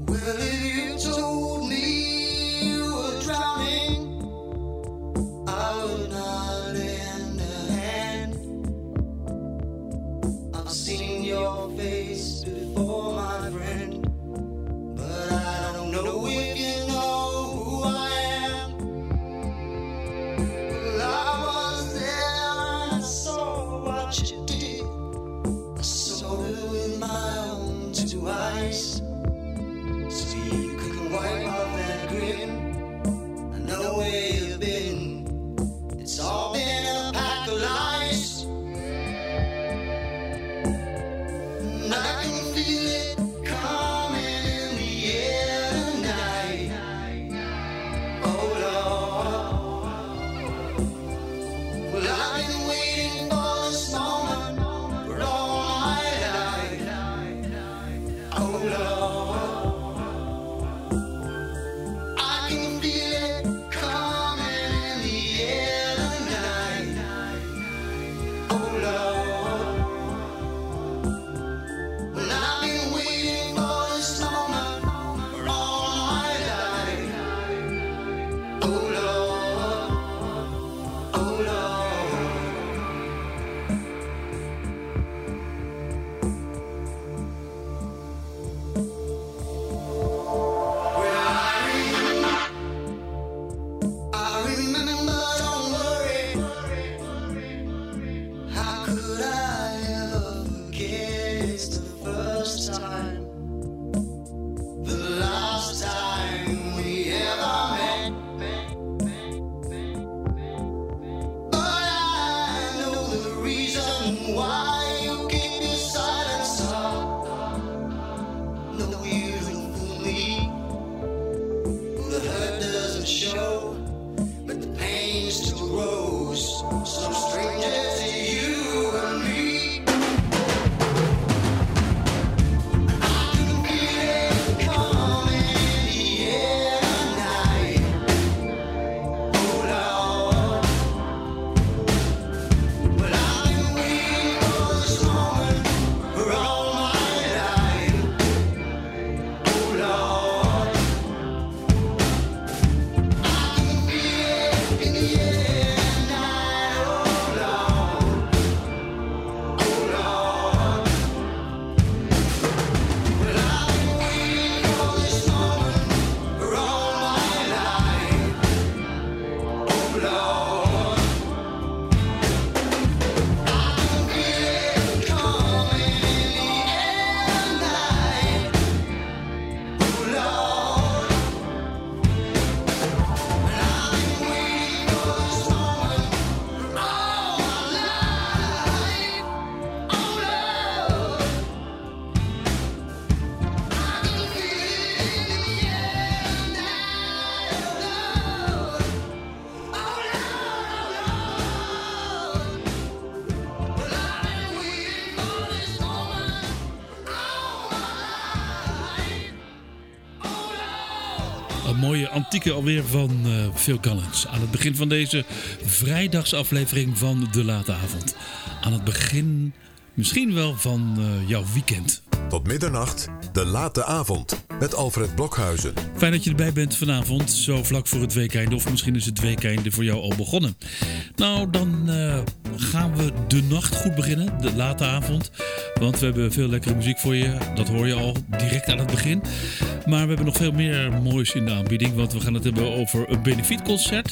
Een mooie antieke alweer van Phil Collins. Aan het begin van deze vrijdagsaflevering van De Late Avond. Aan het begin misschien wel van jouw weekend. Tot middernacht, De Late Avond met Alfred Blokhuizen. Fijn dat je erbij bent vanavond, zo vlak voor het weekeinde. Of misschien is het weekeinde voor jou al begonnen. Nou, dan gaan we de nacht goed beginnen, de late avond. Want we hebben veel lekkere muziek voor je. Dat hoor je al direct aan het begin. Maar we hebben nog veel meer moois in de aanbieding. Want we gaan het hebben over een benefietconcert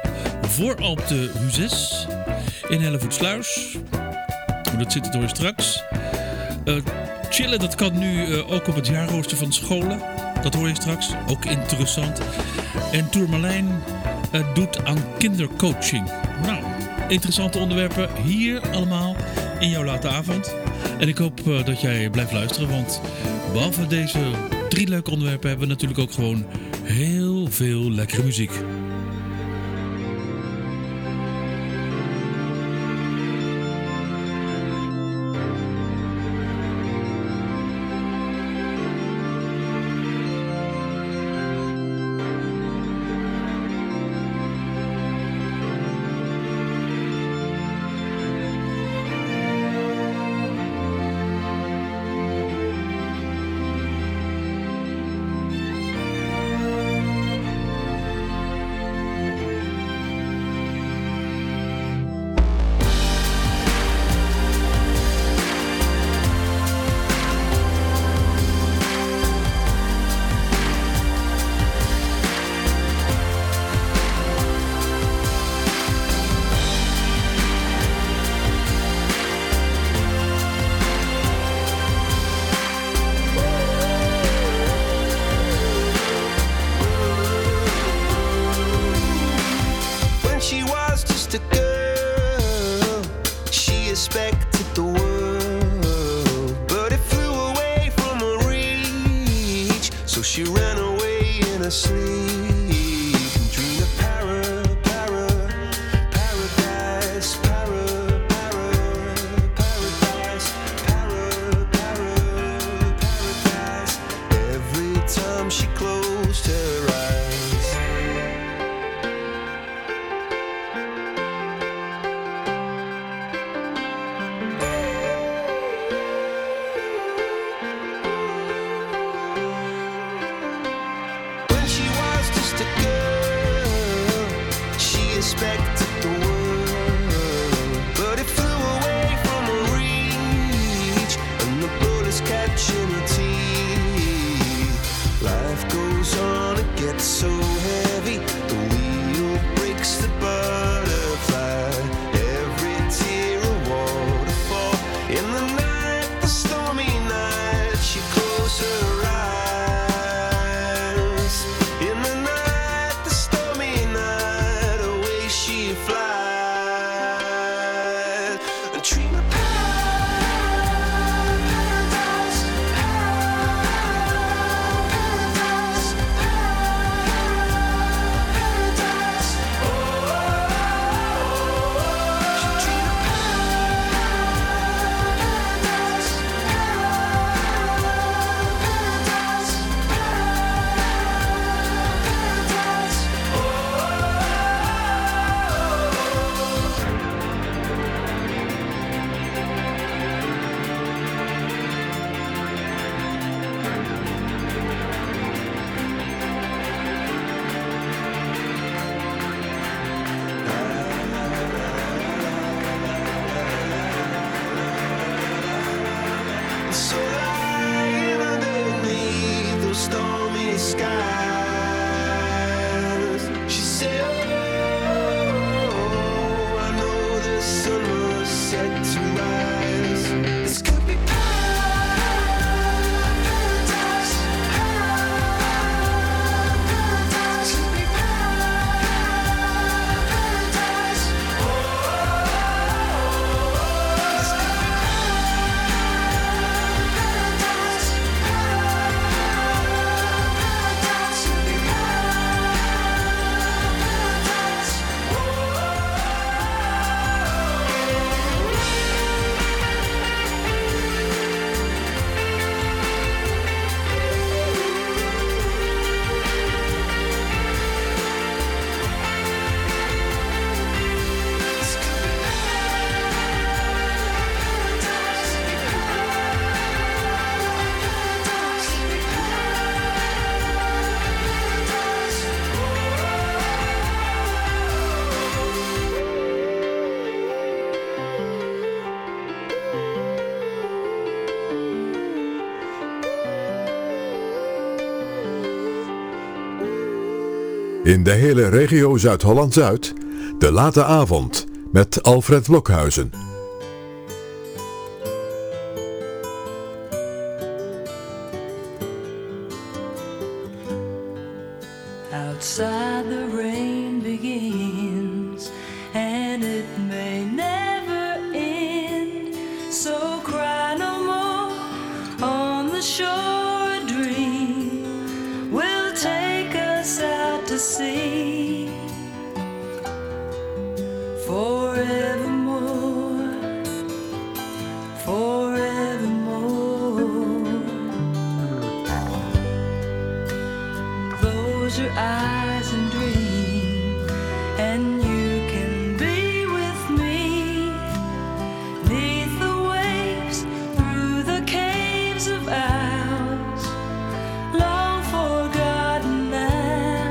voor Alpe de Huzes in Hellevoetsluis. Hoe dat zit, dat hoor je straks. Chillen, dat kan nu ook op het jaarrooster van de scholen. Dat hoor je straks, ook interessant. En Tourmalijn doet aan kindercoaching. Nou, interessante onderwerpen hier allemaal in jouw late avond. En ik hoop dat jij blijft luisteren, want behalve deze 3 leuke onderwerpen hebben we natuurlijk ook gewoon heel veel lekkere muziek. she ran away in her sleep and dreamed of paradise, paradise. Every time she closed her eyes. When she was just a girl, she expected the world, but it flew away from her reach, and the bullets catching her teeth. Life goes on, it gets so heavy, the wheel breaks the butterfly. Every tear a waterfall. In the night, the stormy night, she closed her eyes. In the night, the stormy night, away she flies. A dream of paradise, paradise, paradise. Oh, she dreamed of paradise, paradise, so lying underneath those stormy skies, she said, oh, I know the sun was set to rise. This could be paradise, paradise, could be paradise. Oh, this could be In de hele regio Zuid-Holland-Zuid, de late avond met Alfred Blokhuizen. Outside the rain begins, and it may never end. So cry no more on the shore. A dream will take us out to sea forevermore, forevermore. Close your eyes and dream, and you can be with me. 'Neath the waves, through the caves of ours, long forgotten now.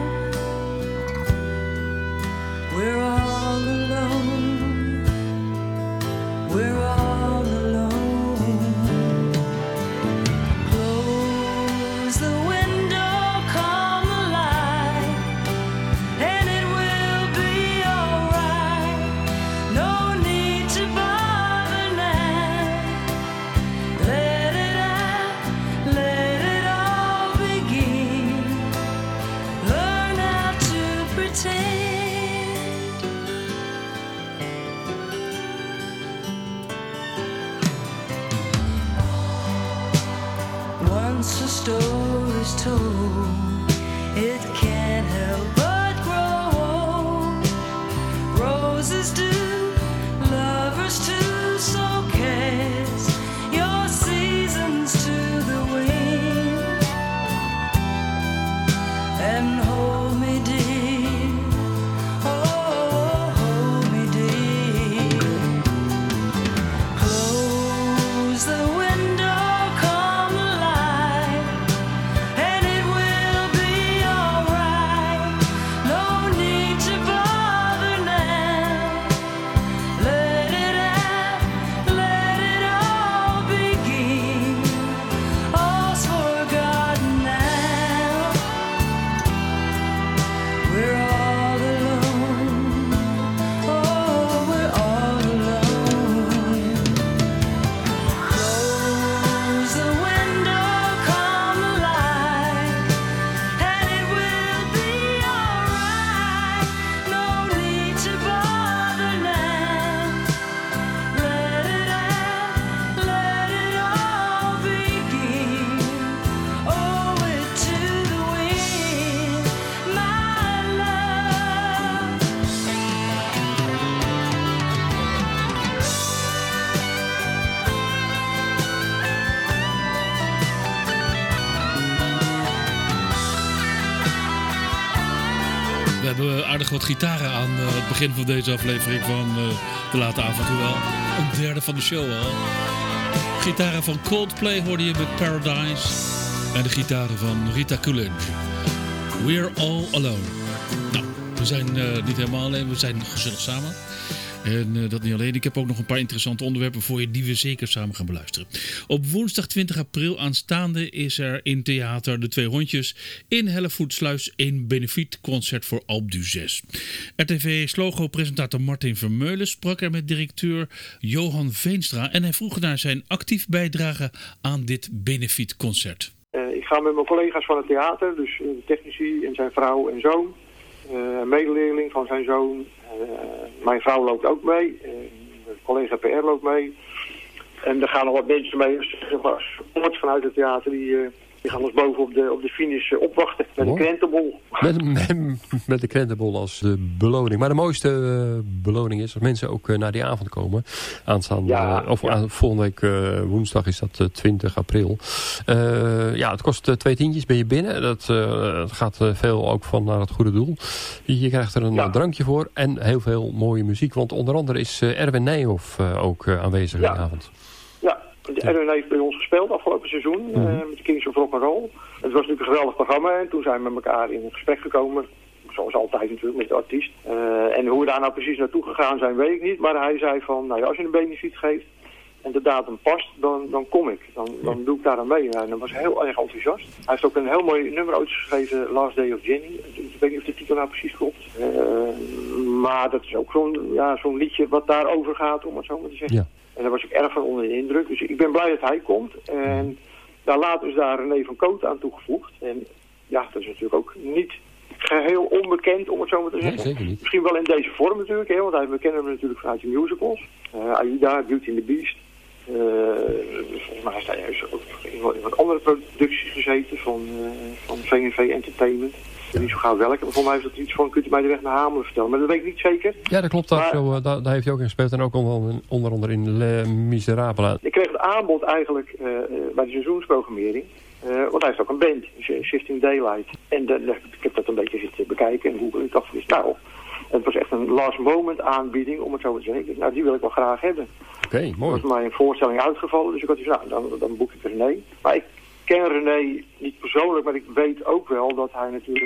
We're all alone, we're all alone. Close the window, calm the light. hebben aardig wat gitaren aan het begin van deze aflevering van De Late Avond. Hoewel, een derde van de show al. Gitaren van Coldplay hoorde je met Paradise. En de gitaren van Rita Coolidge. We're All Alone. Nou, we zijn niet helemaal alleen, we zijn gezellig samen. En dat niet alleen. Ik heb ook nog een paar interessante onderwerpen voor je die we zeker samen gaan beluisteren. Op woensdag 20 april aanstaande is er in Theater De Twee Hondjes in Hellevoetsluis een benefietconcert voor Alpe d'Huez. RTV-slogo-presentator Martin Vermeulen sprak er met directeur Johan Veenstra en hij vroeg naar zijn actief bijdrage aan dit benefietconcert. Ik ga met mijn collega's van het theater, dus de technici en zijn vrouw en zoon, een medeleerling van zijn zoon. Mijn vrouw loopt ook mee, de collega PR loopt mee. En er gaan nog wat mensen mee, support vanuit het theater, die gaan ons boven op de finish opwachten met een krentenbol. Met de krentenbol als de beloning. Maar de mooiste beloning is als mensen ook naar die avond komen. Aanstaande, volgende week woensdag is dat 20 april. Het kost 2 tientjes, ben je binnen. Dat gaat veel ook van naar het goede doel. Je krijgt er een drankje voor en heel veel mooie muziek. Want onder andere is Erwin Nijhoff ook aanwezig in de avond. Erwin heeft bij ons gespeeld afgelopen seizoen met de Kings of Rock'n'Roll. Het was natuurlijk een geweldig programma en toen zijn we met elkaar in gesprek gekomen. Zoals altijd natuurlijk met de artiest. En hoe we daar nou precies naartoe gegaan zijn weet ik niet. Maar hij zei van, nou ja, als je een benefiet geeft en de datum past, dan kom ik. Dan doe ik daar aan mee. En hij was heel erg enthousiast. Hij heeft ook een heel mooi nummer geschreven, Last Day of Jenny. Ik weet niet of de titel nou precies klopt. Maar dat is ook zo'n liedje wat daarover gaat, om het zo maar te zeggen. Ja. En daar was ik erg van onder de indruk. Dus ik ben blij dat hij komt. En later is daar René van Koot aan toegevoegd. En ja, dat is natuurlijk ook niet geheel onbekend, om het zo maar te zeggen. Nee, zeker niet. Misschien wel in deze vorm natuurlijk, hè, want we kennen hem natuurlijk vanuit de musicals. Aida, Beauty and the Beast. Volgens mij heeft hij juist ook in wat andere producties gezeten van V&V Entertainment. Ik weet niet zo gauw welke, maar volgens mij is dat iets van, kunt u mij de weg naar Hamelen vertellen, maar dat weet ik niet zeker. Ja, dat klopt, daar heeft hij ook in gespeeld en ook onder andere in Les Miserables. Ik kreeg het aanbod eigenlijk bij de seizoensprogrammering, want hij heeft ook een band, Shifting Daylight. En ik heb dat een beetje zitten bekijken en googlen. Ik dacht, het was echt een last moment aanbieding, om het zo te zeggen. Nou, die wil ik wel graag hebben. Oké, mooi. Er was mij een voorstelling uitgevallen, dus ik had gezegd, dan boek ik René. Maar ik ken René niet persoonlijk, maar ik weet ook wel dat hij natuurlijk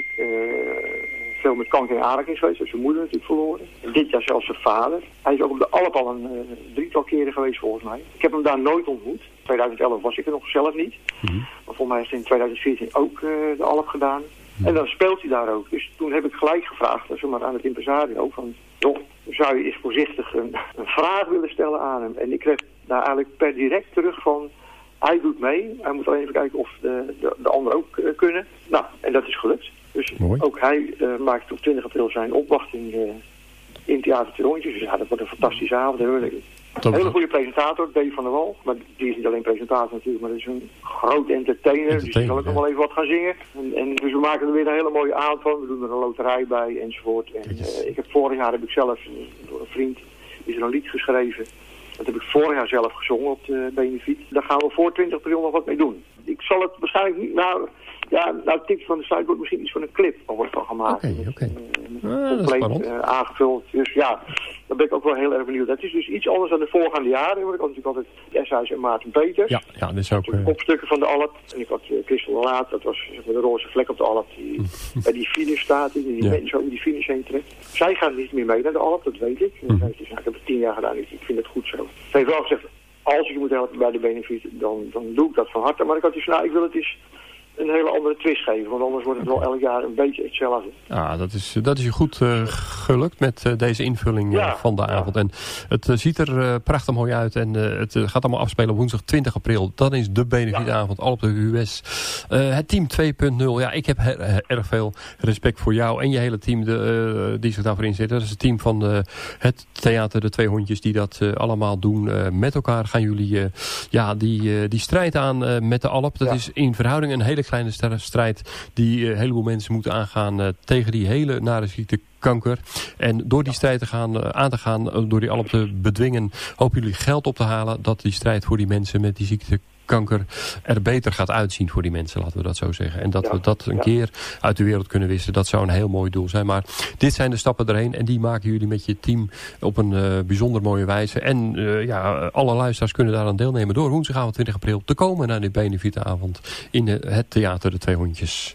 veel met kanker en aanraking is geweest. Heeft zijn moeder natuurlijk verloren. En dit jaar zelfs zijn vader. Hij is ook op de Alp al een 3-tal keren geweest volgens mij. Ik heb hem daar nooit ontmoet. 2011 was ik er nog zelf niet. Maar volgens mij heeft hij in 2014 ook de Alp gedaan. En dan speelt hij daar ook. Dus toen heb ik gelijk gevraagd, aan het impresario, van, joh, zou je eens voorzichtig een vraag willen stellen aan hem? En ik kreeg daar eigenlijk per direct terug van, hij doet mee. Hij moet alleen even kijken of de anderen ook kunnen. Nou, en dat is gelukt. Dus mooi. Ook hij maakt op 20 april zijn opwachting in Theater Twee Hondjes. Dus ja, dat wordt een fantastische avond. Een hele goede presentator, Dave van der Wal. Maar die is niet alleen presentator natuurlijk, maar dat is een groot entertainer. Dus die zal ook nog wel even wat gaan zingen. En dus we maken er weer een hele mooie avond van. We doen er een loterij bij enzovoort. En vorig jaar heb ik zelf door een vriend is er een lied geschreven. Dat heb ik vorig jaar zelf gezongen op de benefiet. Daar gaan we voor 20 april nog wat mee doen. Ik zal het waarschijnlijk niet... Nou, tips van de site wordt misschien iets van een clip wordt van gemaakt. Oké. Compleet aangevuld. Dus ja, daar ben ik ook wel heel erg benieuwd. Het is dus iets anders dan de voorgaande jaren. Want ik had natuurlijk altijd Eshuis en Maarten Peters. Ja, dat is ook... Kopstukken van de Alp. En ik had Christel de Laat. Dat was de roze vlek op de Alp. Die bij die finish staat. Die mensen over die finish heen trekt. Zij gaan niet meer mee naar de Alp, dat weet ik. Ik heb het 10 jaar gedaan. Dus ik vind het goed zo. Ze heeft wel gezegd, als je moet helpen bij de benefiet, dan doe ik dat van harte. Maar ik had dus, ik wil het eens een hele andere twist geven. Want anders wordt het wel elk jaar een beetje hetzelfde. Dat is je goed gelukt met deze invulling van de avond. En het ziet er prachtig mooi uit. En het gaat allemaal afspelen op woensdag 20 april. Dan is de benefietavond Alpe d'Huez. Het team 2.0. Ja, ik heb erg veel respect voor jou en je hele team die zich daarvoor inzet. Dat is het team van het theater De Twee Hondjes die dat allemaal doen. Met elkaar gaan jullie die strijd aan met de Alp. Dat is in verhouding een hele kleine strijd die een heleboel mensen moeten aangaan tegen die hele nare ziekte kanker. En door die strijd aan te gaan, door die Alp te bedwingen, hopen jullie geld op te halen dat die strijd voor die mensen met die ziekte kanker er beter gaat uitzien voor die mensen, laten we dat zo zeggen. En dat we dat een keer uit de wereld kunnen wissen, dat zou een heel mooi doel zijn. Maar dit zijn de stappen erheen en die maken jullie met je team op een bijzonder mooie wijze. En alle luisteraars kunnen daaraan deelnemen door woensdagavond 20 april te komen naar die benefietavond in het theater De Twee Hondjes.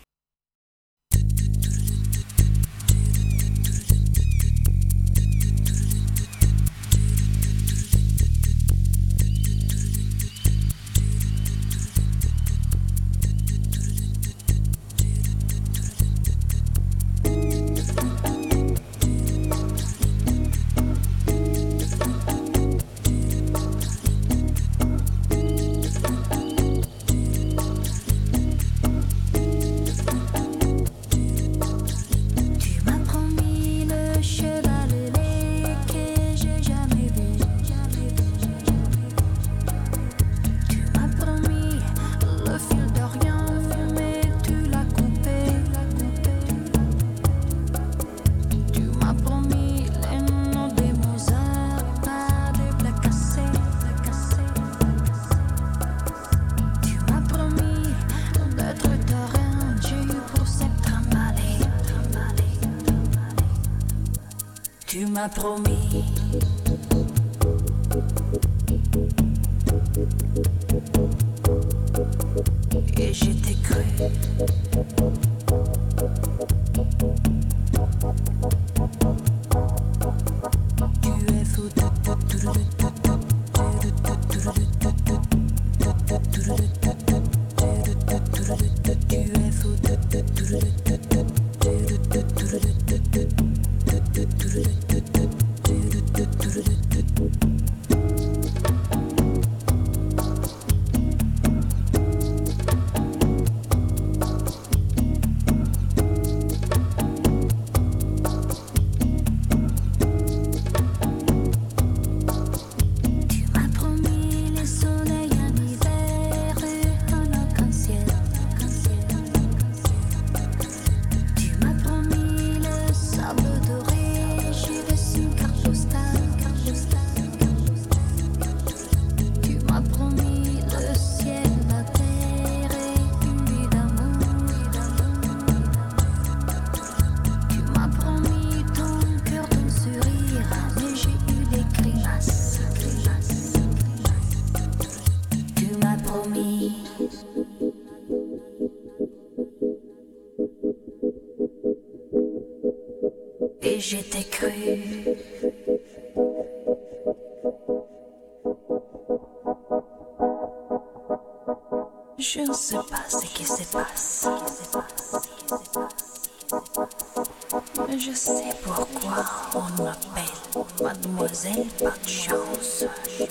Tu m'as promis et je t'ai cru. Tu es fou. Et je t'ai cru. Je ne sais pas ce qui se passe. Je sais pourquoi on m'appelle Mademoiselle Pas de Chance.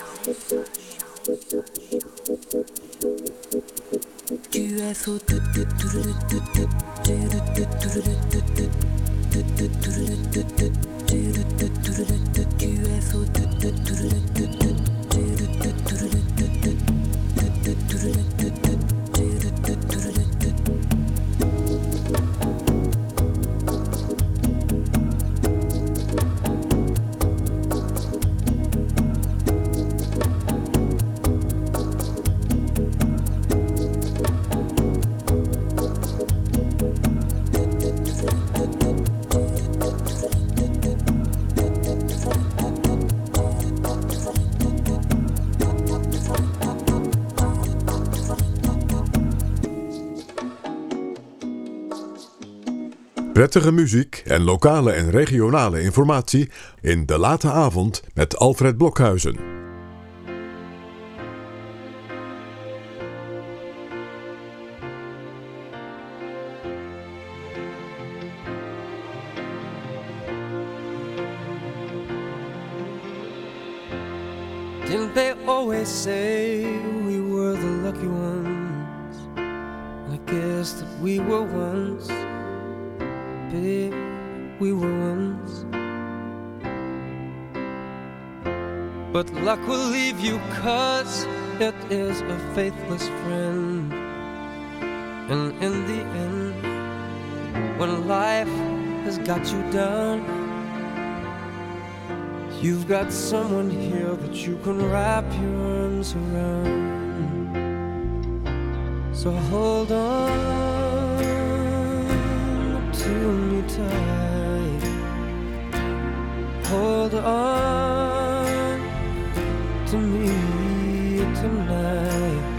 Tu es fou. Prettige muziek en lokale en regionale informatie in De Late Avond met Alfred Blokhuizen. Didn't they always say we were the lucky ones? I guess that we were once. Babe, we were once. But luck will leave you 'cause it is a faithless friend. And in the end, when life has got you down, you've got someone here that you can wrap your arms around. So hold on to me tight. Hold on to me tonight.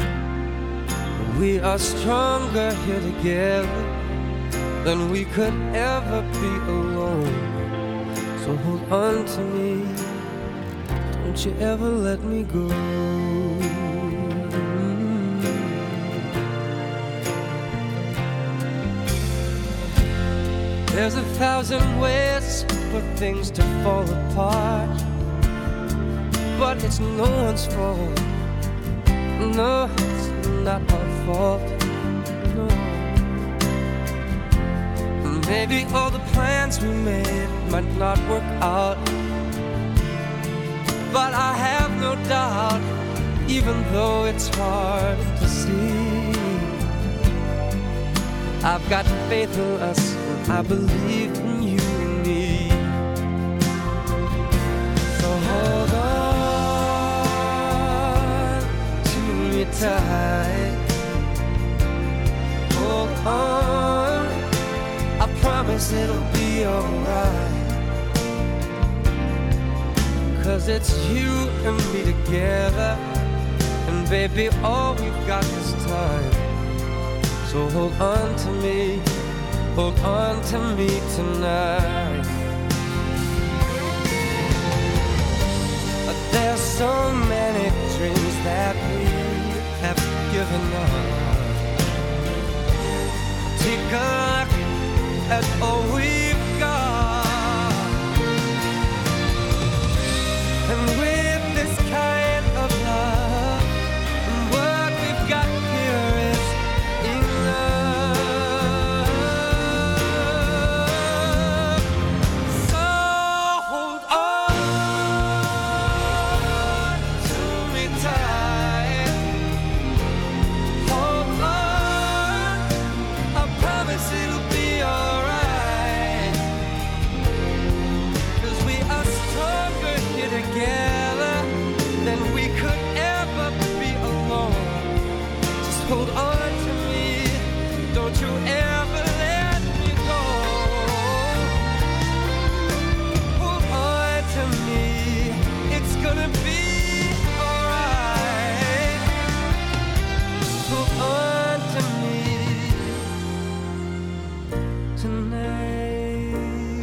We are stronger here together than we could ever be alone. So hold on to me, don't you ever let me go. There's 1,000 ways for things to fall apart, but it's no one's fault. No, it's not our fault. No. Maybe all the plans we made might not work out, but I have no doubt, even though it's hard to see, I've got faith in us, and I believe in you and me. So hold on to me tight. Hold on, I promise it'll be alright. 'Cause it's you and me together, and baby, all we've got is time. So hold on to me tonight. There's so many dreams that we have given up. Take a look at all we've got, and with this kind of love, what we've got here is enough. So hold on to me tight. Hold on, I promise it'll be alright. 'Cause we are stronger here together than we could ever be alone. Just hold on to me, don't you ever let me go. Hold on to me, it's gonna be alright. Hold on to me tonight.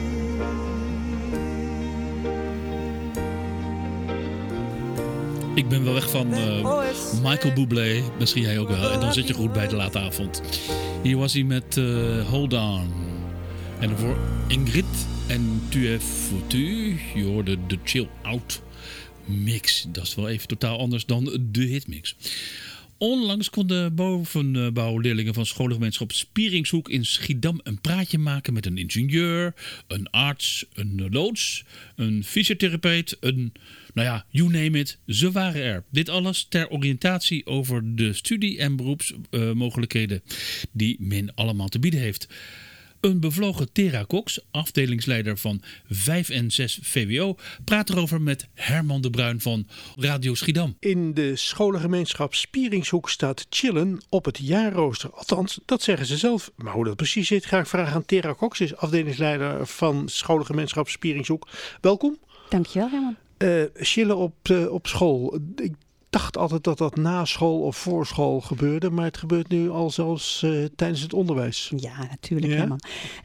Ik ben wel weg van Michael Bublé. Misschien jij ook wel. En dan zit je goed bij de late avond. Hier was hij met Hold On. En daarvoor Ingrid en Tu es foutu. Je hoorde de Chill Out mix. Dat is wel even totaal anders dan de hitmix. Onlangs konden bovenbouwleerlingen van scholengemeenschap Spieringshoek in Schiedam een praatje maken met een ingenieur, een arts, een loods, een fysiotherapeut, you name it. Ze waren er. Dit alles ter oriëntatie over de studie- en beroepsmogelijkheden die men allemaal te bieden heeft. Een bevlogen Tera Cox, afdelingsleider van 5 en 6 VWO, praat erover met Herman de Bruin van Radio Schiedam. In de scholengemeenschap Spieringshoek staat chillen op het jaarrooster. Althans, dat zeggen ze zelf. Maar hoe dat precies zit, ga ik vragen aan Tera Cox, is afdelingsleider van scholengemeenschap Spieringshoek. Welkom. Dankjewel, Herman. Chillen op school. Ik dacht altijd dat dat na school of voor school gebeurde, maar het gebeurt nu al zelfs tijdens het onderwijs. Ja, natuurlijk, Herman.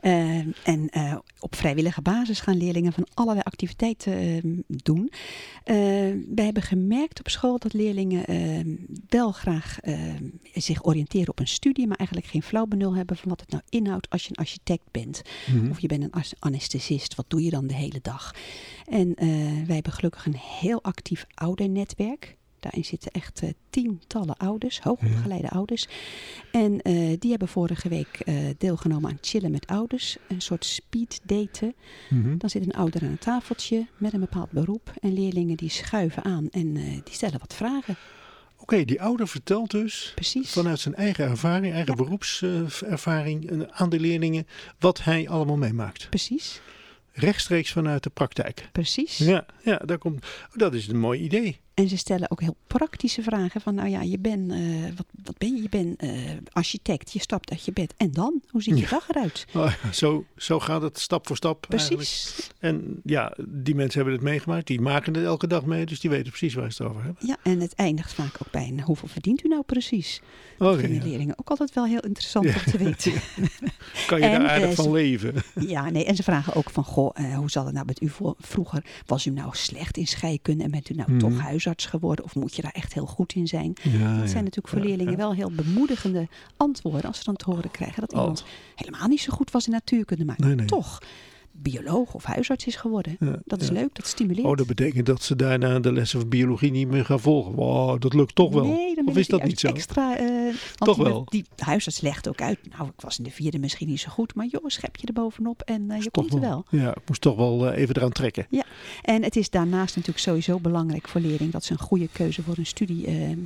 Op vrijwillige basis gaan leerlingen van allerlei activiteiten doen. Wij hebben gemerkt op school dat leerlingen wel graag zich oriënteren op een studie, maar eigenlijk geen flauw benul hebben van wat het nou inhoudt als je een architect bent. Mm-hmm. Of je bent een anesthesist. Wat doe je dan de hele dag? En wij hebben gelukkig een heel actief oudernetwerk. Daarin zitten echt tientallen ouders, hoogopgeleide ouders. En die hebben vorige week deelgenomen aan chillen met ouders. Een soort speeddaten. Mm-hmm. Dan zit een ouder aan een tafeltje met een bepaald beroep. En leerlingen die schuiven aan en die stellen wat vragen. Oké, die ouder vertelt dus vanuit zijn eigen ervaring, eigen beroepservaring aan de leerlingen wat hij allemaal meemaakt. Precies. Rechtstreeks vanuit de praktijk. Precies. Ja, dat is een mooi idee. En ze stellen ook heel praktische vragen van, nou ja, je bent, wat ben je? Je bent architect, je stapt uit je bed. En dan? Hoe ziet je dag eruit? Oh, zo gaat het stap voor stap. Precies. Eigenlijk. En ja, die mensen hebben het meegemaakt. Die maken het elke dag mee, dus die weten precies waar ze het over hebben. Ja, en het eindigt vaak ook bij hoeveel verdient u nou precies? Dat vinden leerlingen ook altijd wel heel interessant om te weten. Kan je daar aardig van leven? Ja, nee. En ze vragen ook van, hoe zal het nou met u vroeger? Was u nou slecht in scheikunde en bent u nou toch huisarts geworden? Of moet je daar echt heel goed in zijn? Dat zijn natuurlijk voor leerlingen wel heel bemoedigende antwoorden als ze dan te horen krijgen dat iemand helemaal niet zo goed was in natuurkunde, maar toch bioloog of huisarts is geworden. Dat is leuk, dat stimuleert. Oh, dat betekent dat ze daarna de lessen van biologie niet meer gaan volgen. Wow, dat lukt toch wel. Nee, dan of is dat niet zo? Extra, toch wel. Die huisarts legt ook uit. Nou, ik was in de 4e misschien niet zo goed, maar joh, schep je er bovenop en je komt er wel. Ja, ik moest toch wel even eraan trekken. Ja, en het is daarnaast natuurlijk sowieso belangrijk voor leerlingen dat ze een goede keuze voor een studie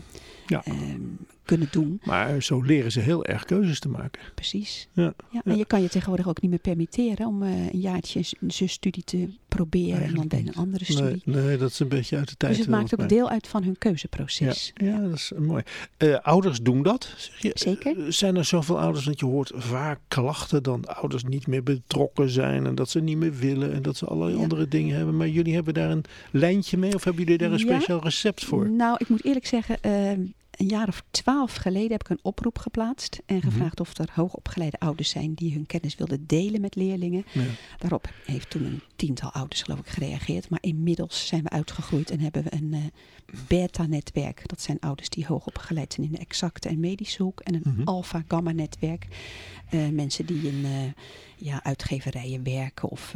kunnen doen. Maar zo leren ze heel erg keuzes te maken. Precies. Ja. En je kan je tegenwoordig ook niet meer permitteren om een jaartje een studie te proberen en dan bij een andere studie. Nee, dat is een beetje uit de tijd. Dus het maakt ook deel uit van hun keuzeproces. Ja, dat is mooi. Ouders doen dat, zeg je? Zeker. Zijn er zoveel ouders, want je hoort vaak klachten dat ouders niet meer betrokken zijn en dat ze niet meer willen en dat ze allerlei andere dingen hebben. Maar jullie hebben daar een lijntje mee of hebben jullie daar een speciaal recept voor? Nou, ik moet eerlijk zeggen, een jaar of 12 geleden heb ik een oproep geplaatst en gevraagd of er hoogopgeleide ouders zijn die hun kennis wilden delen met leerlingen. Ja. Daarop heeft toen een 10-tal ouders geloof ik gereageerd. Maar inmiddels zijn we uitgegroeid en hebben we een beta-netwerk. Dat zijn ouders die hoogopgeleid zijn in de exacte en medische hoek. En een alpha-gamma-netwerk. Mensen die in uitgeverijen werken of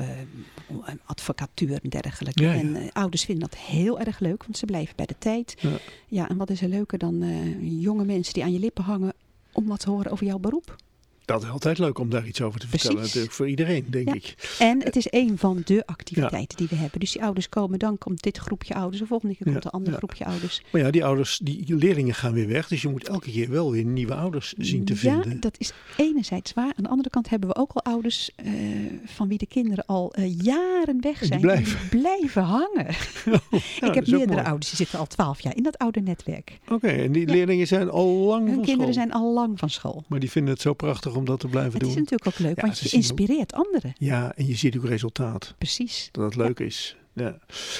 advocatuur en dergelijke. Ja. En ouders vinden dat heel erg leuk, want ze blijven bij de tijd. Ja, en wat is er leuker dan jonge mensen die aan je lippen hangen om wat te horen over jouw beroep? Dat is altijd leuk om daar iets over te vertellen. Natuurlijk voor iedereen, denk ik. En het is een van de activiteiten die we hebben. Dus die ouders komen, dan komt dit groepje ouders. De volgende keer komt een ander groepje ouders. Maar ja, die leerlingen gaan weer weg. Dus je moet elke keer wel weer nieuwe ouders zien te vinden. Ja, dat is enerzijds waar. Aan de andere kant hebben we ook al ouders van wie de kinderen al jaren weg zijn. Die blijven hangen. Ik heb meerdere ouders die zitten al 12 jaar in dat oude netwerk. Oké, en die leerlingen zijn al lang van school? Hun kinderen zijn al lang van school. Maar die vinden het zo prachtig om dat te blijven doen. Het is natuurlijk ook leuk, want je inspireert anderen. Ja, en je ziet ook resultaat. Precies. Dat het leuk is. Ja.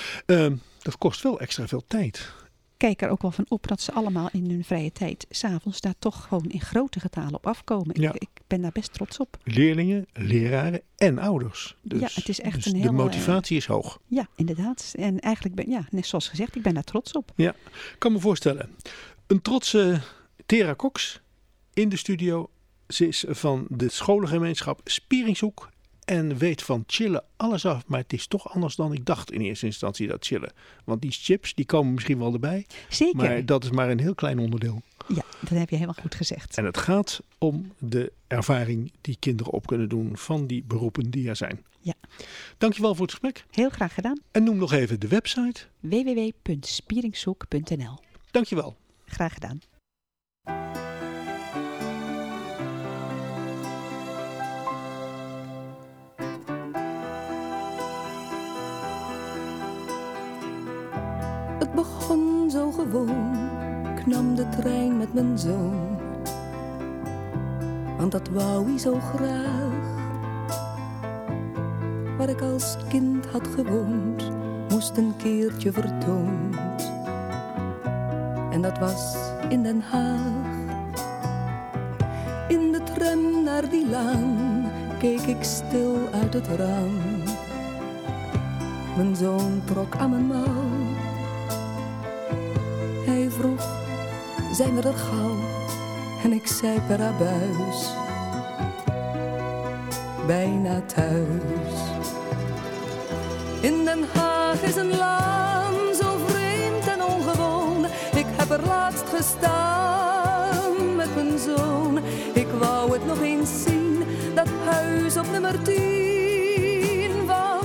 Dat kost wel extra veel tijd. Kijk er ook wel van op dat ze allemaal in hun vrije tijd 's avonds daar toch gewoon in grote getalen op afkomen. Ik ben daar best trots op. Leerlingen, leraren en ouders. Dus, ja, het is echt dus de motivatie is hoog. Ja, inderdaad. En eigenlijk net zoals gezegd, ik ben daar trots op. Ja, ik kan me voorstellen. Een trotse Tera Cox in de studio. Ze is van de scholengemeenschap Spieringshoek en weet van chillen alles af. Maar het is toch anders dan ik dacht in eerste instantie, dat chillen. Want die chips, die komen misschien wel erbij. Zeker. Maar dat is maar een heel klein onderdeel. Ja, dat heb je helemaal goed gezegd. En het gaat om de ervaring die kinderen op kunnen doen van die beroepen die er zijn. Ja. Dankjewel voor het gesprek. Heel graag gedaan. En noem nog even de website. www.spieringshoek.nl. Dankjewel. Graag gedaan. Het begon zo gewoon, ik nam de trein met mijn zoon. Want dat wou hij zo graag. Waar ik als kind had gewoond, moest een keertje vertoond. En dat was in Den Haag. In de tram naar die laan, keek ik stil uit het raam. Mijn zoon trok aan mijn mouw. Hij vroeg, zijn we er gauw? En ik zei per abuis, bijna thuis. In Den Haag is een laan zo vreemd en ongewoon. Ik heb er laatst gestaan met mijn zoon. Ik wou het nog eens zien, dat huis op nummer 10 van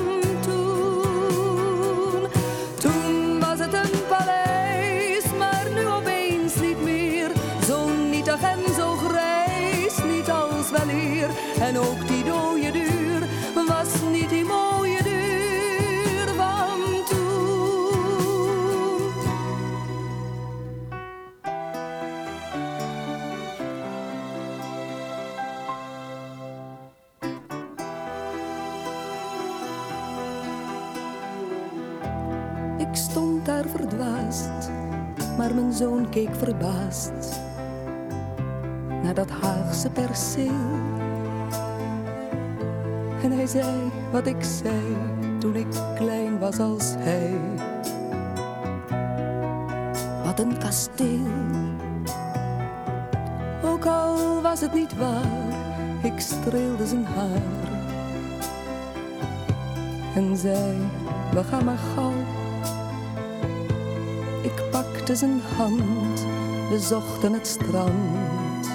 toen. Toen was het een paleis, maar nu opeens niet meer. Zo nietig en zo grijs, niet als weleer. En ook die dode deur was niet die mooie deur van toen. stond daar verdwaasd, maar mijn zoon keek verbaasd naar dat Haagse perceel. En hij zei wat ik zei toen ik klein was als hij. Wat een kasteel. Ook al was het niet waar, ik streelde zijn haar en zei, we gaan maar gauw. Ik pakte zijn hand, we zochten het strand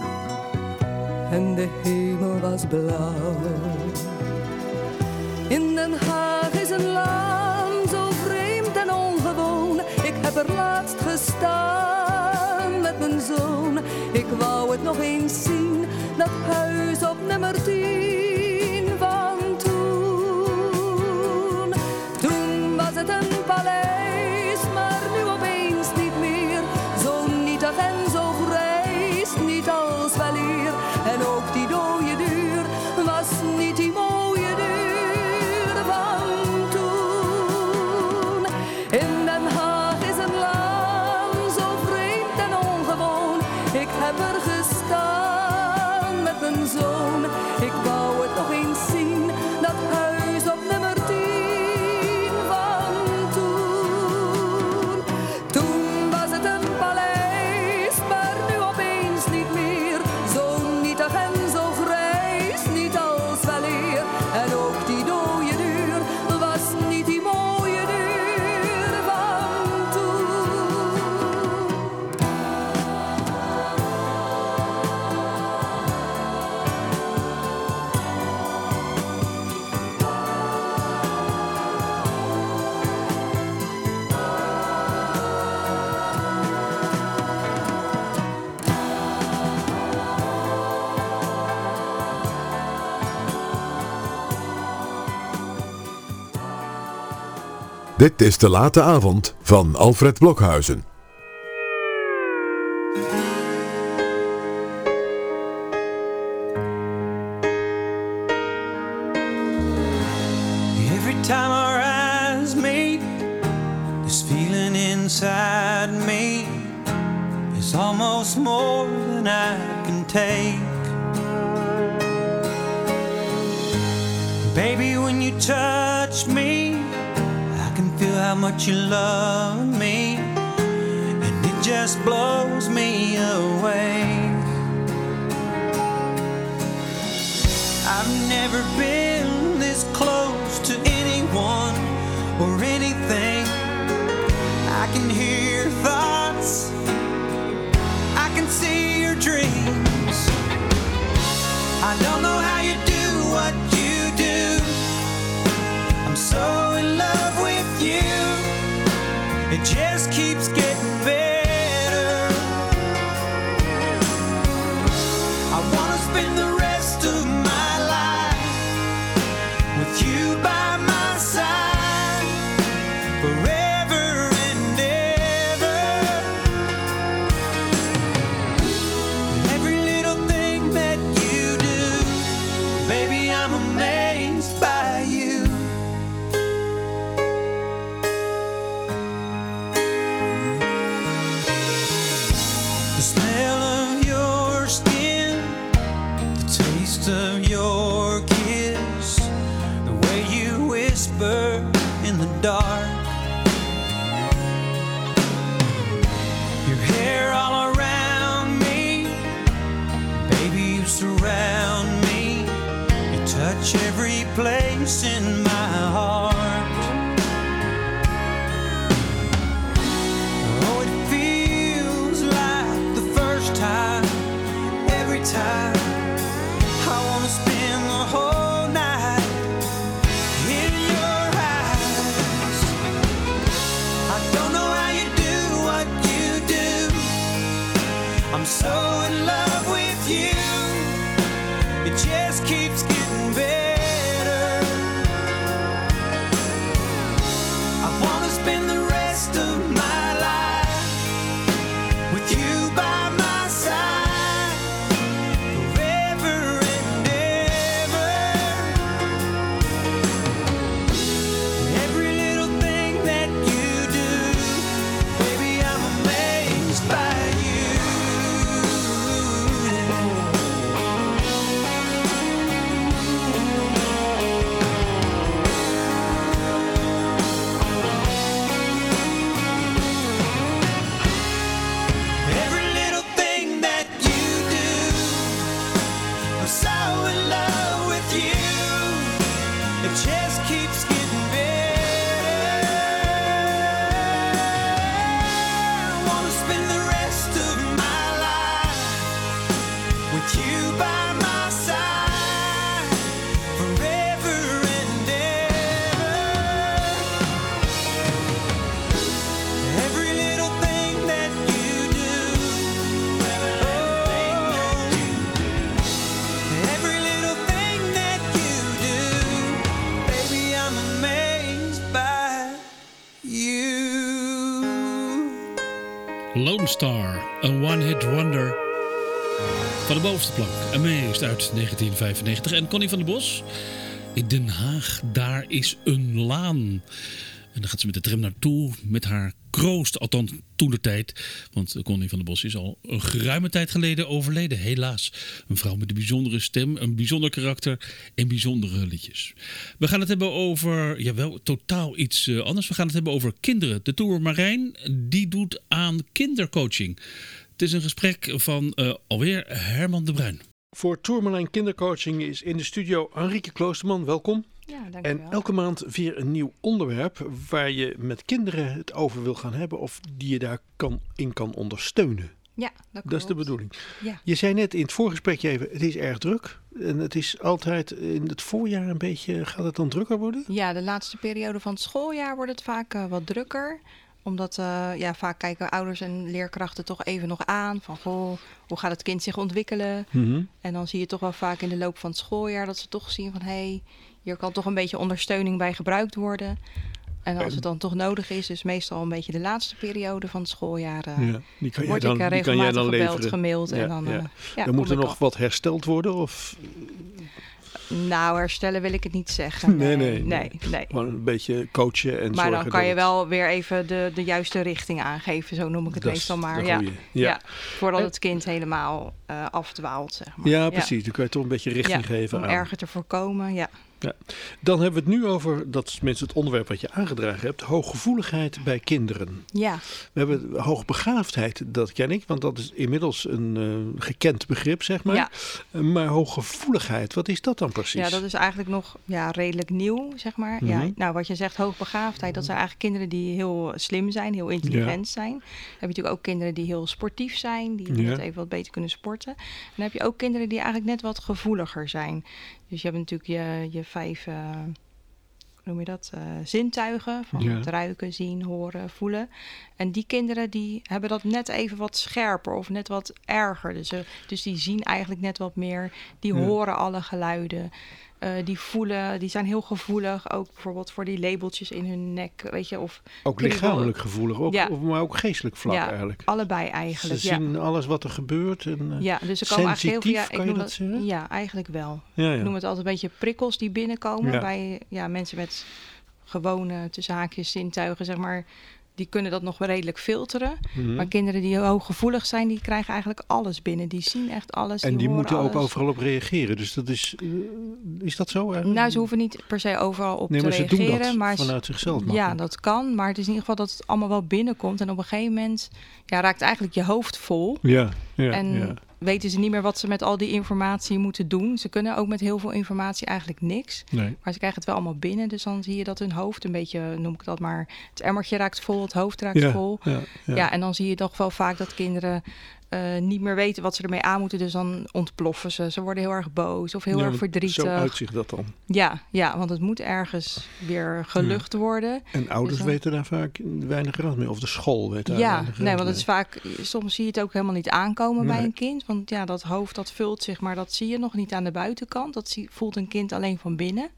en de hemel was blauw. In Den Haag is een land zo vreemd en ongewoon. Ik heb er laatst gestaan met mijn zoon. Ik wou het nog eens zien, dat huis op nummer 10 van toen. Toen was het een paleis, maar nu opeens niet meer. Zo nietig en zo grijs, niet als weleer. En ook die dode deur was niet die mooie deur van toen. In Den Haag is een land zo vreemd en ongewoon. Ik heb er gestaan met mijn zoon. Ik wou het nog eens zien, dat huis op nummer 10 van toen. Toen was het een paleis, maar nu opeens niet meer. Zo nietig en zo grijs, niet als weleer. En ook die dode deur was niet die mooie deur van toen. Dit is De Late Avond van Alfred Blokhuizen. Every time our eyes meet, this feeling inside me is almost more than I can take. Baby, when you touch me, I can feel how much you love me, and it just blows me away. I've never been this close to anyone or anything. I can hear your thoughts, I can see your dreams. I don't know how you do what you do. I'm so in love with you. It just keeps getting better. I wanna spend the rest of my life with you by my side, forever and ever. Every little thing that you do, baby, I'm amazed by you. The smell of your skin, the taste of your kiss, the way you whisper in the dark, your hair all around me, baby, you surround me, you touch every place in my heart. Oh, it feels like the first time, every time. I wanna spend the whole night in your eyes. I don't know how you do what you do. I'm so in love with you. It just keeps getting better. I wanna spend the rest of my life with you by my side, forever and ever. Every little thing that you It just keeps getting better. I wanna spend the rest of my life with you by my side forever and ever. Every little thing that you do, every little thing that you do, baby, I'm amazed by you. Lone Star, een one-hit wonder van de bovenste plank. Amazed uit 1995. En Connie van der Bos, in Den Haag, daar is een laan. En dan gaat ze met de tram naartoe met haar kroost, althans toen de tijd. Want Connie van der Bos is al een geruime tijd geleden overleden, helaas. Een vrouw met een bijzondere stem, een bijzonder karakter en bijzondere liedjes. We gaan het hebben over, jawel, totaal iets anders. We gaan het hebben over kinderen. De Tour Marijn, die doet aan kindercoaching. Het is een gesprek van alweer Herman de Bruin. Voor Tourmalijn Kindercoaching is in de studio Henrike Kloosterman. Welkom. Ja, dank En u wel. elke maand weer een nieuw onderwerp waar je met kinderen het over wil gaan hebben of die je daar in kan ondersteunen. Ja, dat Dat is de klopt. bedoeling. Ja. Je zei net in het voorgesprekje even, het is erg druk. En het is altijd in het voorjaar een beetje, gaat het dan drukker worden? Ja, de laatste periode van het schooljaar wordt het vaak wat drukker. Omdat vaak kijken ouders en leerkrachten toch even nog aan. Van, goh, hoe gaat het kind zich ontwikkelen? En dan zie je toch wel vaak in de loop van het schooljaar dat ze toch zien van, hé, hier kan toch een beetje ondersteuning bij gebruikt worden. En als het dan toch nodig is, dus meestal een beetje de laatste periode van het schooljaar, Die kan word jij ik dan regelmatig gebeld, leveren. gemaild. En dan, Dan kom moet er ik nog al. wat hersteld worden? Of? Nou, herstellen wil ik het niet zeggen. Nee. Gewoon een beetje coachen en Maar zorgen dan kan je dat wel weer even de juiste richting aangeven. Zo noem ik het Dat is meestal maar. de Ja. goeie. Ja. Voordat En- het kind helemaal afdwaalt, zeg maar. Ja, precies. Dan kan je toch een beetje richting geven om aan. erger te voorkomen, ja. Ja. Dan hebben we het nu over, dat is tenminste het onderwerp wat je aangedragen hebt, hooggevoeligheid bij kinderen. Ja, We hebben hoogbegaafdheid, dat ken ik, want dat is inmiddels een gekend begrip, zeg maar. Ja. Maar hooggevoeligheid, wat is dat dan precies? ja, dat is eigenlijk nog redelijk nieuw, zeg maar. Ja, nou, wat je zegt, hoogbegaafdheid, dat zijn eigenlijk kinderen die heel slim zijn, heel intelligent zijn. Dan heb je natuurlijk ook kinderen die heel sportief zijn, die net even wat beter kunnen sporten. En dan heb je ook kinderen die eigenlijk net wat gevoeliger zijn. Dus je hebt natuurlijk je 5, hoe noem je dat, zintuigen. Van het ruiken, zien, horen, voelen. En die kinderen die hebben dat net even wat scherper of net wat erger. Dus die zien eigenlijk net wat meer. Die horen alle geluiden. Die voelen, die zijn heel gevoelig. Ook bijvoorbeeld voor die labeltjes in hun nek, weet je. Of ook lichamelijk gevoelig, maar ook geestelijk vlak eigenlijk. Allebei eigenlijk. Ze zien alles wat er gebeurt. En, dus ze komen eigenlijk heel sensitief, kan je dat zeggen? Ja, eigenlijk wel. Ja. Ik noem het altijd een beetje prikkels die binnenkomen bij mensen met gewone, tussen haakjes, zintuigen, zeg maar. Die kunnen dat nog wel redelijk filteren. Maar kinderen die hooggevoelig zijn, die krijgen eigenlijk alles binnen. Die zien echt alles. En die moeten alles. ook overal op reageren. Dus dat is dat zo eigenlijk? Nou, ze hoeven niet per se overal op te maar reageren. Ze doen dat maar vanuit zichzelf. Ja, dat kan. Maar het is in ieder geval dat het allemaal wel binnenkomt. En op een gegeven moment raakt eigenlijk je hoofd vol. En weten ze niet meer wat ze met al die informatie moeten doen. Ze kunnen ook met heel veel informatie eigenlijk niks. Nee. Maar ze krijgen het wel allemaal binnen. Dus dan zie je dat hun hoofd een beetje, noem ik dat maar, het emmertje raakt vol, het hoofd raakt vol. Ja, en dan zie je toch wel vaak dat kinderen niet meer weten wat ze ermee aan moeten. Dus dan ontploffen ze. Ze worden heel erg boos of heel erg verdrietig. Zo uitzicht dat dan. Ja, want het moet ergens weer gelucht worden. En ouders weten daar vaak weinig raad mee. Of de school weet daar weinig raad want mee. het is vaak, soms zie je het ook helemaal niet aankomen bij een kind. Want dat hoofd dat vult zich, maar dat zie je nog niet aan de buitenkant. Dat voelt een kind alleen van binnen.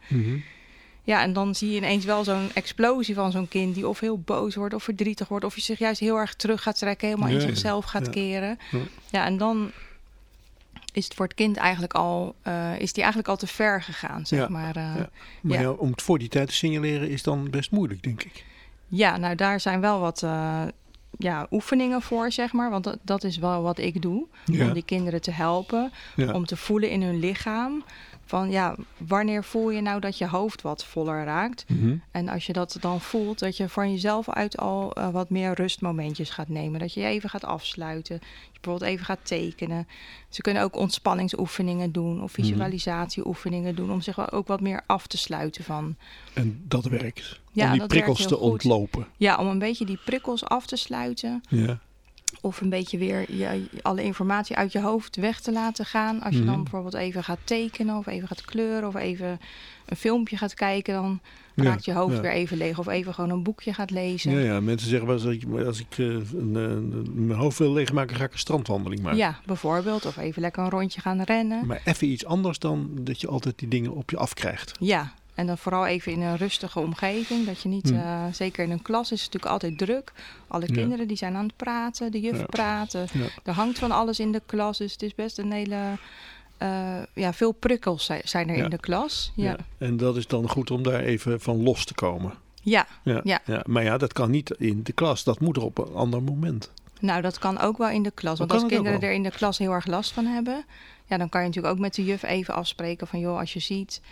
Ja, en dan zie je ineens wel zo'n explosie van zo'n kind die of heel boos wordt of verdrietig wordt. Of je zich juist heel erg terug gaat trekken, helemaal in zichzelf gaat keren. Ja, en dan is het voor het kind eigenlijk al, te ver gegaan, zeg maar. Maar om het voor die tijd te signaleren is dan best moeilijk, denk ik. Ja, nou daar zijn wel wat oefeningen voor, zeg maar. Want dat is wel wat ik doe. Om die kinderen te helpen. Om te voelen in hun lichaam van ja, wanneer voel je nou dat je hoofd wat voller raakt? Mm-hmm. En als je dat dan voelt, dat je van jezelf uit al wat meer rustmomentjes gaat nemen. Dat je even gaat afsluiten. Dat je bijvoorbeeld even gaat tekenen. Ze kunnen ook ontspanningsoefeningen doen of visualisatieoefeningen doen om zich ook wat meer af te sluiten van. En dat werkt. Ja, om die dat prikkels werkt te heel goed. ontlopen. Ja, om een beetje die prikkels af te sluiten. Ja. Of een beetje weer alle informatie uit je hoofd weg te laten gaan. Als je dan bijvoorbeeld even gaat tekenen of even gaat kleuren of even een filmpje gaat kijken, dan raakt je hoofd weer even leeg. Of even gewoon een boekje gaat lezen. Ja, mensen zeggen wel eens, als ik mijn hoofd wil leegmaken, ga ik een strandwandeling maken. Ja, bijvoorbeeld. Of even lekker een rondje gaan rennen. Maar even iets anders dan dat je altijd die dingen op je afkrijgt. Ja. En dan vooral even in een rustige omgeving. Dat je niet, zeker in een klas is het natuurlijk altijd druk. Alle kinderen die zijn aan het praten, de juf praat. Er hangt van alles in de klas. Dus het is best een hele... veel prikkels zijn er in de klas. Ja. En dat is dan goed om daar even van los te komen. Ja. Maar ja, dat kan niet in de klas. Dat moet er op een ander moment. Nou, dat kan ook wel in de klas. Want als kinderen er in de klas heel erg last van hebben... Ja, dan kan je natuurlijk ook met de juf even afspreken van... joh, als je ziet...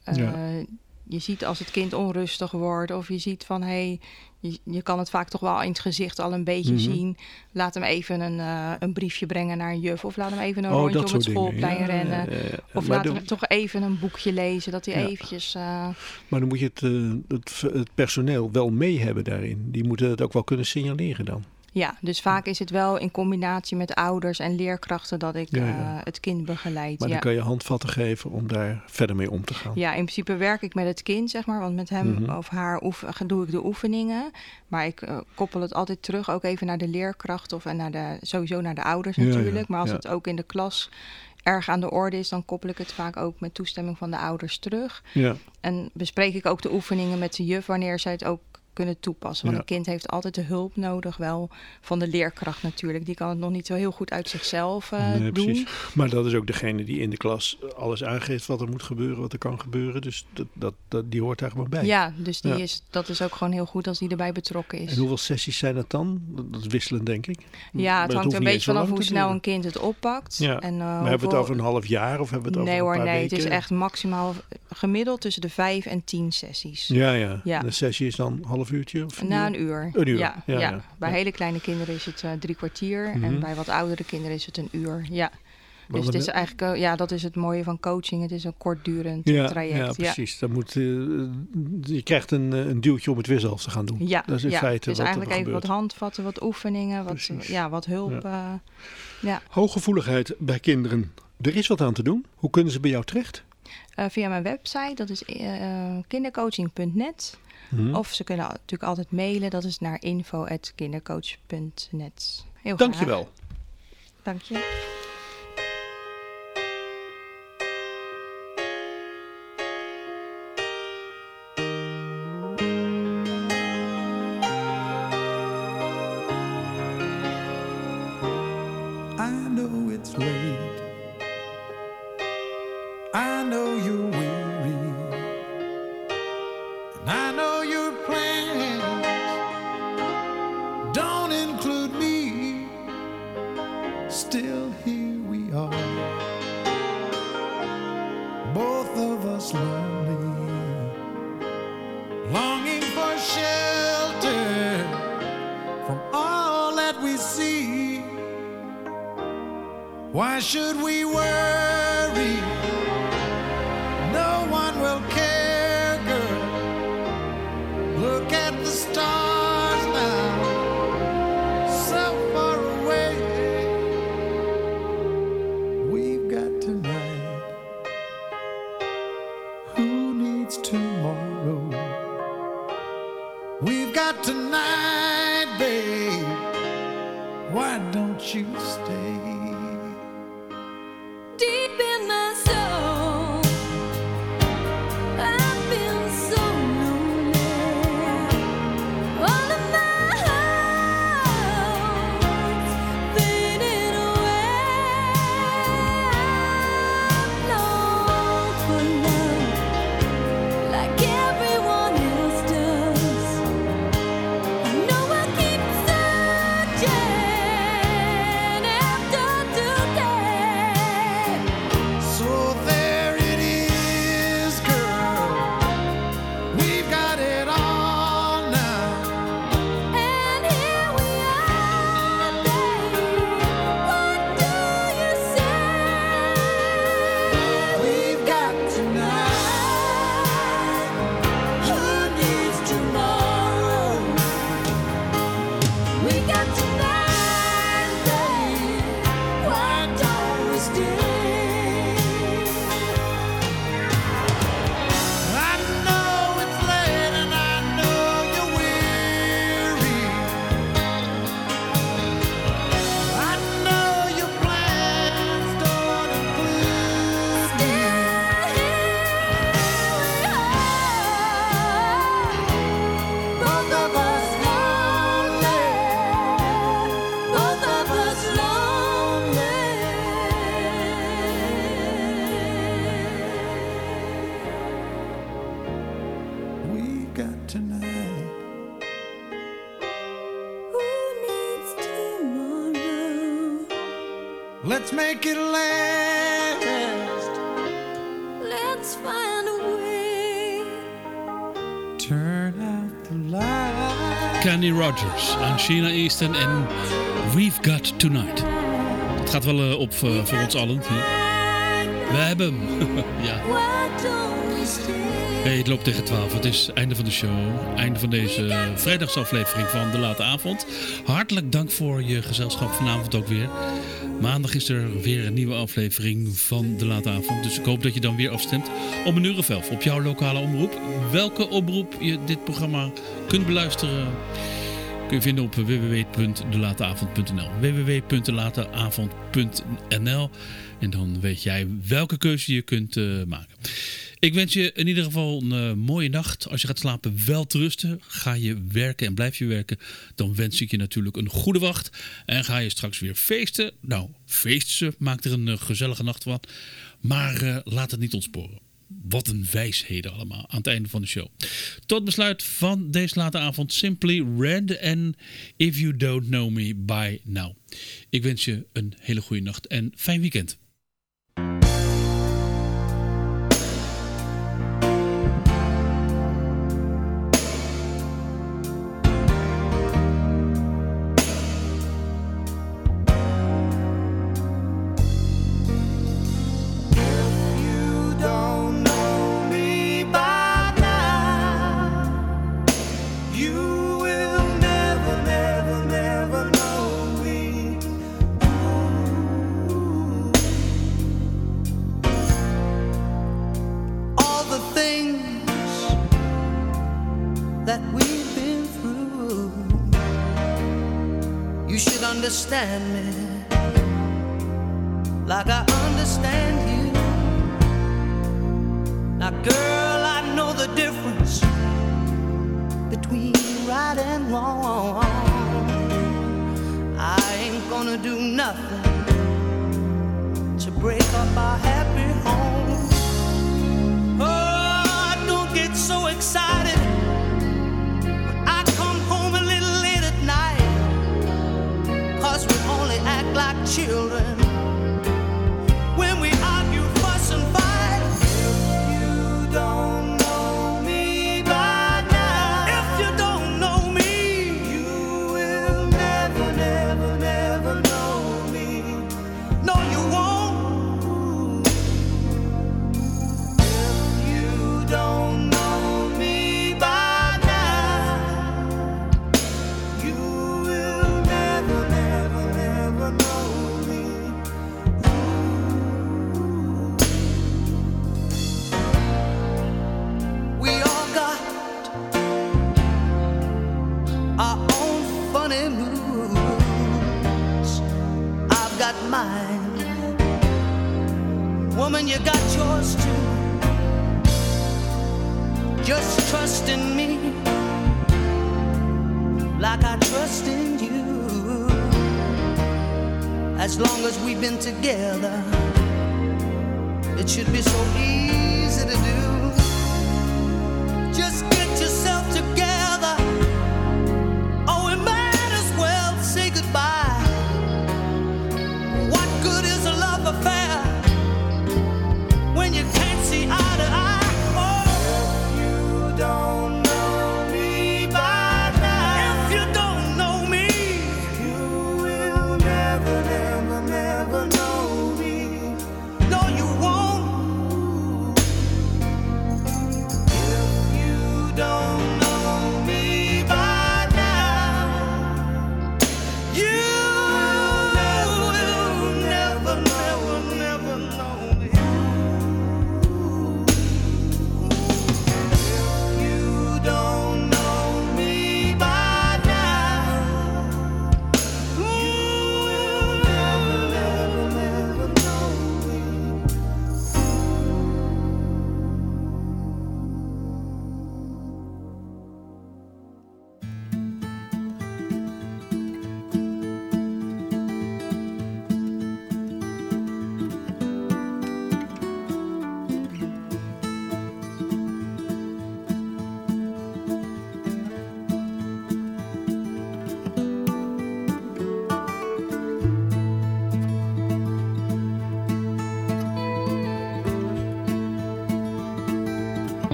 Je ziet als het kind onrustig wordt of je ziet van je kan het vaak toch wel in het gezicht al een beetje zien. Laat hem even een briefje brengen naar een juf of laat hem even een rondje om het schoolplein rennen. Of laat hem toch even een boekje lezen, dat hij eventjes... Maar dan moet je het personeel wel mee hebben daarin. Die moeten het ook wel kunnen signaleren dan. Ja, dus vaak is het wel in combinatie met ouders en leerkrachten dat ik het kind begeleid. Maar dan kan je handvatten geven om daar verder mee om te gaan. Ja, in principe werk ik met het kind, zeg maar. Want met hem of haar doe ik de oefeningen. Maar ik koppel het altijd terug ook even naar de leerkracht of sowieso naar de ouders natuurlijk. Maar als het ook in de klas erg aan de orde is, dan koppel ik het vaak ook met toestemming van de ouders terug. Ja. En bespreek ik ook de oefeningen met de juf wanneer zij het ook kunnen toepassen. Want een kind heeft altijd de hulp nodig, wel van de leerkracht natuurlijk. Die kan het nog niet zo heel goed uit zichzelf doen. Precies. Maar dat is ook degene die in de klas alles aangeeft wat er moet gebeuren, wat er kan gebeuren. Dus die hoort daar gewoon bij. Ja, dus dat is ook gewoon heel goed als die erbij betrokken is. En hoeveel sessies zijn dat dan? Dat is wisselend, denk ik. Ja, het hangt een beetje vanaf hoe snel een kind het oppakt. Ja. En, maar hebben we het over een half jaar of hebben we het over een paar weken? Nee, het is echt maximaal gemiddeld tussen de 5 en 10 sessies. Ja. En een sessie is dan half uurtje? Of een uur. Een uur. Ja. Bij hele kleine kinderen is het 3 kwartier. En bij wat oudere kinderen is het een uur. Ja. Dus het is eigenlijk, dat is het mooie van coaching. Het is een kortdurend traject. Ja, precies. Dan je krijgt een duwtje om het weer zelf te gaan doen. Ja, dat is in feite dus wat eigenlijk even gebeurt. wat handvatten, wat oefeningen, wat hulp. Hooggevoeligheid bij kinderen. Er is wat aan te doen. Hoe kunnen ze bij jou terecht? Via mijn website, dat is kindercoaching.net. Of ze kunnen natuurlijk altijd mailen. Dat is naar info@kindercoach.net. Dankjewel. Dank je. I know it's late. I know you're weary. And I know your plans don't include me. Still here we are, both of us lonely, longing for shelter from all that we see. Why should we worry? No one will care, girl. Look at the stars now, so far away. We've got tonight. Who needs tomorrow? We've got tonight, babe. Why don't you stay? Deep in my soul, I've been so lonely. All of my hopes fading away. I long for love like everyone else does. I know I keep searching after got tonight. Who needs tomorrow? Let's make it last. Let's find a way. Turn out the light. Kenny Rogers en Sheena Easton en We've Got Tonight. Het gaat wel op voor ons allen. We hebben hem. Ja. Hey, het loopt tegen 12. Het is einde van de show. Einde van deze vrijdagsaflevering van De Late Avond. Hartelijk dank voor je gezelschap vanavond ook weer. Maandag is er weer een nieuwe aflevering van De Late Avond. Dus ik hoop dat je dan weer afstemt om 11:00 op jouw lokale omroep. Welke omroep je dit programma kunt beluisteren kun je vinden op www.delateavond.nl. www.delateavond.nl. En dan weet jij welke keuze je kunt maken. Ik wens je in ieder geval een mooie nacht. Als je gaat slapen, wel te rusten. Ga je werken en blijf je werken, dan wens ik je natuurlijk een goede wacht. En ga je straks weer feesten. Nou, feest ze. Maak er een gezellige nacht van. Maar laat het niet ontsporen. Wat een wijsheden allemaal aan het einde van de show. Tot besluit van deze late avond. Simply Red and If You Don't Know Me By Now. Ik wens je een hele goede nacht en fijn weekend. Understand me like I understand you. Now, girl, I know the difference between right and wrong. I ain't gonna do nothing to break up our happy home. Oh, don't get so excited. We only act like children when we argue, fuss and fight. If you don't know me by now, if you don't know me, you will never, never, never know me. No, you won't. If you don't know me by now, you will never, never know me. We all got our own funny moods. I've got mine. Woman, you got yours too. Just trust in me like I trust in you. As long as we've been together, it should be so easy.